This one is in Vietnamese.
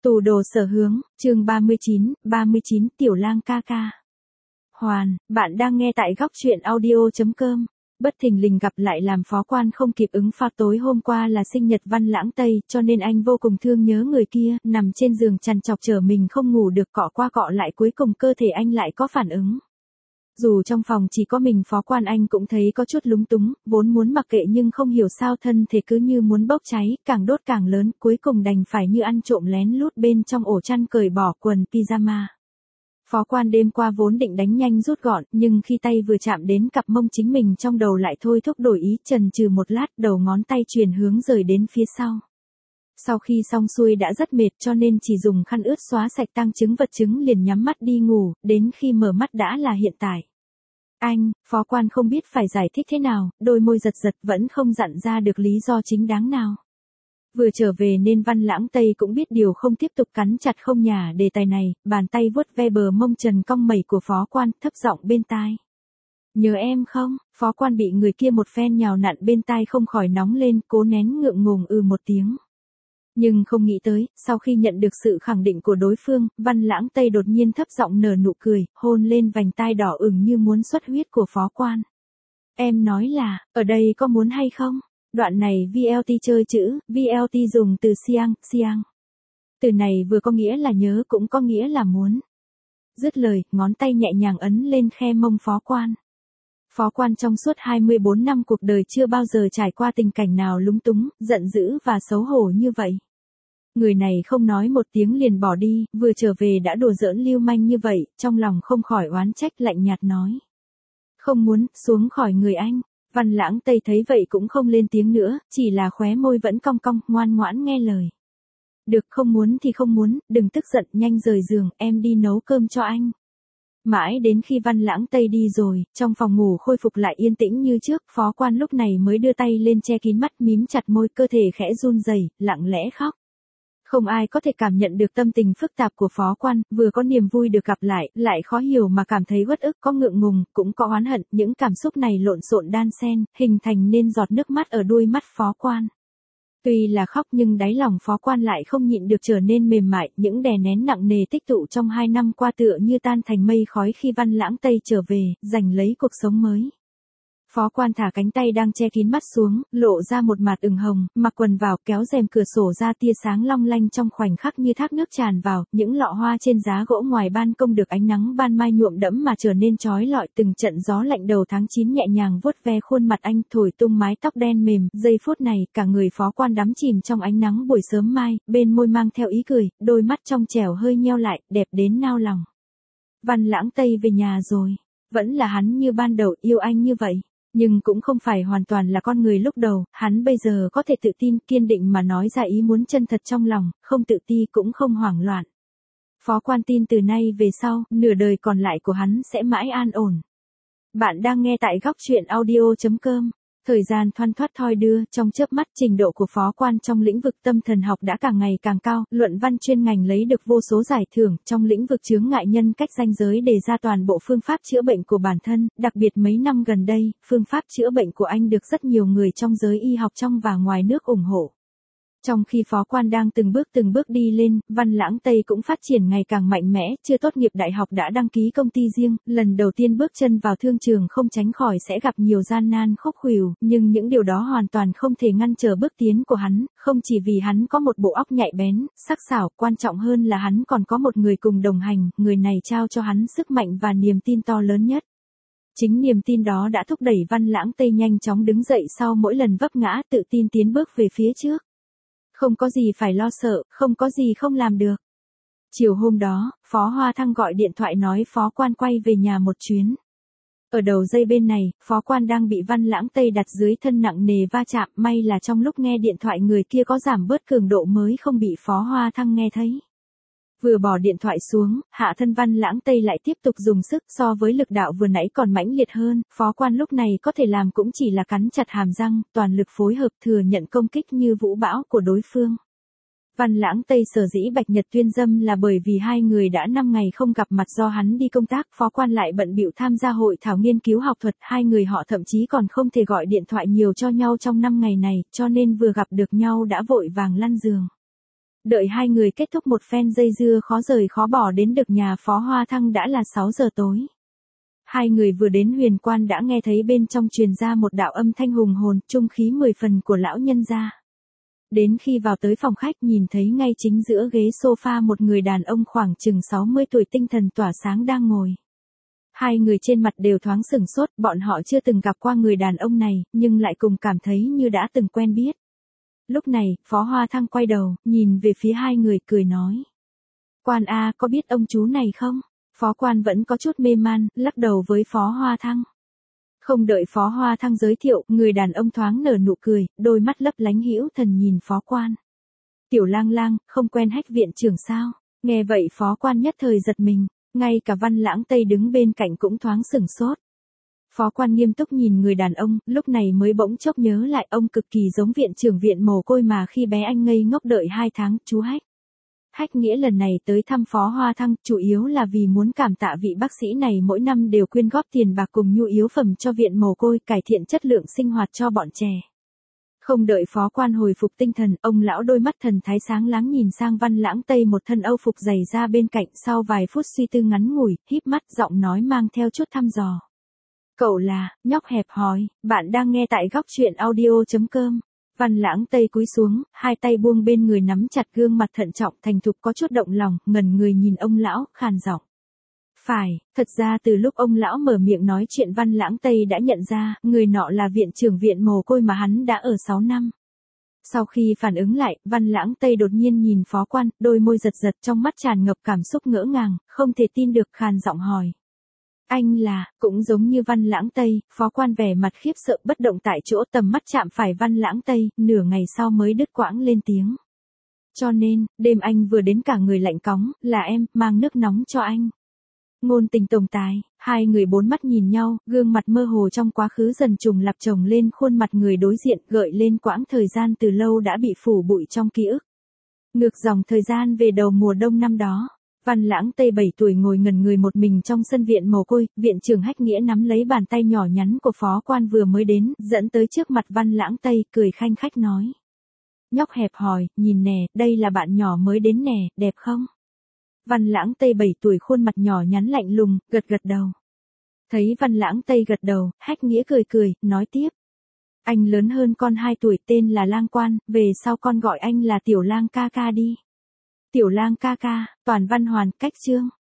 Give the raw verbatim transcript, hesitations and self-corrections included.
Tù đồ sở hướng, chương ba mươi chín, ba mươi chín Tiểu lang ca ca. Hoàn, bạn đang nghe tại góc truyện audio chấm com. Bất thình lình gặp lại làm phó quan không kịp ứng phó, tối hôm qua là sinh nhật Văn Lãng Tây, cho nên anh vô cùng thương nhớ người kia, nằm trên giường trằn trọc chờ mình không ngủ được, cọ qua cọ lại cuối cùng cơ thể anh lại có phản ứng. Dù trong phòng chỉ có mình phó quan, anh cũng thấy có chút lúng túng, vốn muốn mặc kệ nhưng không hiểu sao thân thể cứ như muốn bốc cháy, càng đốt càng lớn, cuối cùng đành phải như ăn trộm lén lút bên trong ổ chăn cởi bỏ quần pyjama. Phó quan đêm qua vốn định đánh nhanh rút gọn, nhưng khi tay vừa chạm đến cặp mông chính mình trong đầu lại thôi thúc đổi ý, chần chừ một lát, đầu ngón tay chuyển hướng rời đến phía sau. Sau khi xong xuôi đã rất mệt cho nên chỉ dùng khăn ướt xóa sạch tang chứng vật chứng liền nhắm mắt đi ngủ, đến khi mở mắt đã là hiện tại. Anh, phó quan không biết phải giải thích thế nào, đôi môi giật giật vẫn không dặn ra được lý do chính đáng nào. Vừa trở về nên Văn Lãng Tây cũng biết điều không tiếp tục cắn chặt không nhả đề tài này, bàn tay vuốt ve bờ mông trần cong mẩy của phó quan, thấp giọng bên tai. Nhớ em không? Phó quan bị người kia một phen nhào nặn bên tai không khỏi nóng lên, cố nén ngượng ngùng ừ một tiếng. Nhưng không nghĩ tới, sau khi nhận được sự khẳng định của đối phương, Văn Lãng Tây đột nhiên thấp giọng nở nụ cười, hôn lên vành tai đỏ ửng như muốn xuất huyết của phó quan. Em nói là, ở đây có muốn hay không? Đoạn này vê lờ tê chơi chữ, vê lờ tê dùng từ siang, siang. Từ này vừa có nghĩa là nhớ cũng có nghĩa là muốn. Dứt lời, ngón tay nhẹ nhàng ấn lên khe mông phó quan. Phó quan trong suốt hai mươi bốn năm cuộc đời chưa bao giờ trải qua tình cảnh nào lúng túng, giận dữ và xấu hổ như vậy. Người này không nói một tiếng liền bỏ đi, vừa trở về đã đùa giỡn lưu manh như vậy, trong lòng không khỏi oán trách, lạnh nhạt nói. Không muốn, xuống khỏi người anh. Văn Lãng Tây thấy vậy cũng không lên tiếng nữa, chỉ là khóe môi vẫn cong cong, ngoan ngoãn nghe lời. Được, không muốn thì không muốn, đừng tức giận, nhanh rời giường, em đi nấu cơm cho anh. Mãi đến khi Văn Lãng Tây đi rồi, trong phòng ngủ khôi phục lại yên tĩnh như trước, phó quan lúc này mới đưa tay lên che kín mắt, mím chặt môi, cơ thể khẽ run rẩy, lặng lẽ khóc. Không ai có thể cảm nhận được tâm tình phức tạp của phó quan, vừa có niềm vui được gặp lại, lại khó hiểu mà cảm thấy uất ức, có ngượng ngùng, cũng có oán hận, những cảm xúc này lộn xộn đan xen, hình thành nên giọt nước mắt ở đuôi mắt phó quan. Tuy là khóc nhưng đáy lòng phó quan lại không nhịn được trở nên mềm mại, những đè nén nặng nề tích tụ trong hai năm qua tựa như tan thành mây khói khi Văn Lãng Tây trở về, giành lấy cuộc sống mới. Phó quan thả cánh tay đang che kín mắt xuống, lộ ra một mặt ửng hồng, mặc quần vào, kéo rèm cửa sổ ra, tia sáng long lanh trong khoảnh khắc như thác nước tràn vào, những lọ hoa trên giá gỗ ngoài ban công được ánh nắng ban mai nhuộm đẫm mà trở nên chói lọi, từng trận gió lạnh đầu tháng chín nhẹ nhàng vuốt ve khuôn mặt anh, thổi tung mái tóc đen mềm, giây phút này, cả người phó quan đắm chìm trong ánh nắng buổi sớm mai, bên môi mang theo ý cười, đôi mắt trong trẻo hơi nheo lại, đẹp đến nao lòng. Văn Lãng Tây về nhà rồi, vẫn là hắn như ban đầu, yêu anh như vậy. Nhưng cũng không phải hoàn toàn là con người lúc đầu, hắn bây giờ có thể tự tin, kiên định mà nói ra ý muốn chân thật trong lòng, không tự ti cũng không hoảng loạn. Phó quan tin từ nay về sau, nửa đời còn lại của hắn sẽ mãi an ổn. Bạn đang nghe tại góc truyện audio chấm com. Thời gian thoăn thoắt thoi đưa, trong chớp mắt trình độ của phó quan trong lĩnh vực tâm thần học đã càng ngày càng cao, luận văn chuyên ngành lấy được vô số giải thưởng, trong lĩnh vực chướng ngại nhân cách ranh giới đề ra toàn bộ phương pháp chữa bệnh của bản thân, đặc biệt mấy năm gần đây, phương pháp chữa bệnh của anh được rất nhiều người trong giới y học trong và ngoài nước ủng hộ. Trong khi phó quan đang từng bước từng bước đi lên, Văn Lãng Tây cũng phát triển ngày càng mạnh mẽ, chưa tốt nghiệp đại học đã đăng ký công ty riêng, lần đầu tiên bước chân vào thương trường không tránh khỏi sẽ gặp nhiều gian nan khúc khuỷu, nhưng những điều đó hoàn toàn không thể ngăn trở bước tiến của hắn, không chỉ vì hắn có một bộ óc nhạy bén, sắc sảo, quan trọng hơn là hắn còn có một người cùng đồng hành, người này trao cho hắn sức mạnh và niềm tin to lớn nhất. Chính niềm tin đó đã thúc đẩy Văn Lãng Tây nhanh chóng đứng dậy sau mỗi lần vấp ngã, tự tin tiến bước về phía trước. Không có gì phải lo sợ, không có gì không làm được. Chiều hôm đó, Phó Hoa Thăng gọi điện thoại nói phó quan quay về nhà một chuyến. Ở đầu dây bên này, phó quan đang bị Văn Lãng Tây đặt dưới thân nặng nề va chạm, may là trong lúc nghe điện thoại người kia có giảm bớt cường độ mới không bị Phó Hoa Thăng nghe thấy. Vừa bỏ điện thoại xuống, hạ thân Văn Lãng Tây lại tiếp tục dùng sức, so với lực đạo vừa nãy còn mãnh liệt hơn, phó quan lúc này có thể làm cũng chỉ là cắn chặt hàm răng, toàn lực phối hợp thừa nhận công kích như vũ bão của đối phương. Văn Lãng Tây sở dĩ bạch nhật tuyên dâm là bởi vì hai người đã năm ngày không gặp mặt do hắn đi công tác, phó quan lại bận bịu tham gia hội thảo nghiên cứu học thuật, hai người họ thậm chí còn không thể gọi điện thoại nhiều cho nhau trong năm ngày này, cho nên vừa gặp được nhau đã vội vàng lăn giường. Đợi hai người kết thúc một phen dây dưa khó rời khó bỏ đến được nhà Phó Hoa Thăng đã là sáu giờ tối. Hai người vừa đến huyền quan đã nghe thấy bên trong truyền ra một đạo âm thanh hùng hồn, trung khí mười phần của lão nhân gia. Đến khi vào tới phòng khách nhìn thấy ngay chính giữa ghế sofa một người đàn ông khoảng chừng sáu mươi tuổi tinh thần tỏa sáng đang ngồi. Hai người trên mặt đều thoáng sửng sốt, bọn họ chưa từng gặp qua người đàn ông này, nhưng lại cùng cảm thấy như đã từng quen biết. Lúc này, Phó Hoa Thăng quay đầu, nhìn về phía hai người cười nói. Quan A, có biết ông chú này không? Phó Quan vẫn có chút mê man, lắc đầu với Phó Hoa Thăng. Không đợi Phó Hoa Thăng giới thiệu, người đàn ông thoáng nở nụ cười, đôi mắt lấp lánh hữu thần nhìn Phó Quan. Tiểu Lang Lang, không quen Hách viện trưởng sao? Nghe vậy Phó Quan nhất thời giật mình, ngay cả Văn Lãng Tây đứng bên cạnh cũng thoáng sửng sốt. Phó Quan nghiêm túc nhìn người đàn ông, lúc này mới bỗng chốc nhớ lại ông cực kỳ giống viện trưởng viện mồ côi mà khi bé anh ngây ngốc đợi hai tháng, chú Hách. Hách Nghĩa lần này tới thăm Phó Hoa Thăng, chủ yếu là vì muốn cảm tạ vị bác sĩ này mỗi năm đều quyên góp tiền bạc cùng nhu yếu phẩm cho viện mồ côi, cải thiện chất lượng sinh hoạt cho bọn trẻ. Không đợi Phó Quan hồi phục tinh thần, ông lão đôi mắt thần thái sáng láng nhìn sang Văn Lãng Tây một thân âu phục dày ra bên cạnh, sau vài phút suy tư ngắn ngủi, híp mắt, giọng nói mang theo chút thăm dò. Cậu là, nhóc hẹp hòi, bạn đang nghe tại góc truyện audio.com. Văn Lãng Tây cúi xuống, hai tay buông bên người nắm chặt gương mặt thận trọng thành thục có chút động lòng, ngẩn người nhìn ông lão, khàn giọng. Phải, thật ra từ lúc ông lão mở miệng nói chuyện Văn Lãng Tây đã nhận ra, người nọ là viện trưởng viện mồ côi mà hắn đã ở sáu năm. Sau khi phản ứng lại, Văn Lãng Tây đột nhiên nhìn Phó Quan, đôi môi giật giật trong mắt tràn ngập cảm xúc ngỡ ngàng, không thể tin được khàn giọng hỏi. Anh là, cũng giống như Văn Lãng Tây, Phó Quan vẻ mặt khiếp sợ bất động tại chỗ, tầm mắt chạm phải Văn Lãng Tây, nửa ngày sau mới đứt quãng lên tiếng. Cho nên, đêm anh vừa đến cả người lạnh cóng, là em, mang nước nóng cho anh. Ngôn tình tồn tại, hai người bốn mắt nhìn nhau, gương mặt mơ hồ trong quá khứ dần trùng lặp chồng lên khuôn mặt người đối diện, gợi lên quãng thời gian từ lâu đã bị phủ bụi trong ký ức. Ngược dòng thời gian về đầu mùa đông năm đó. Văn Lãng Tây bảy tuổi ngồi ngẩn người một mình trong sân viện mồ côi, viện trưởng Hách Nghĩa nắm lấy bàn tay nhỏ nhắn của Phó Quan vừa mới đến, dẫn tới trước mặt Văn Lãng Tây, cười khanh khách nói. Nhóc hẹp hòi, nhìn nè, đây là bạn nhỏ mới đến nè, đẹp không? Văn Lãng Tây bảy tuổi khuôn mặt nhỏ nhắn lạnh lùng, gật gật đầu. Thấy Văn Lãng Tây gật đầu, Hách Nghĩa cười cười, nói tiếp. Anh lớn hơn con hai tuổi, tên là Lang Quan, về sau con gọi anh là Tiểu Lang ca ca đi. Tiểu Lang ca ca, toàn văn hoàn, cách chương.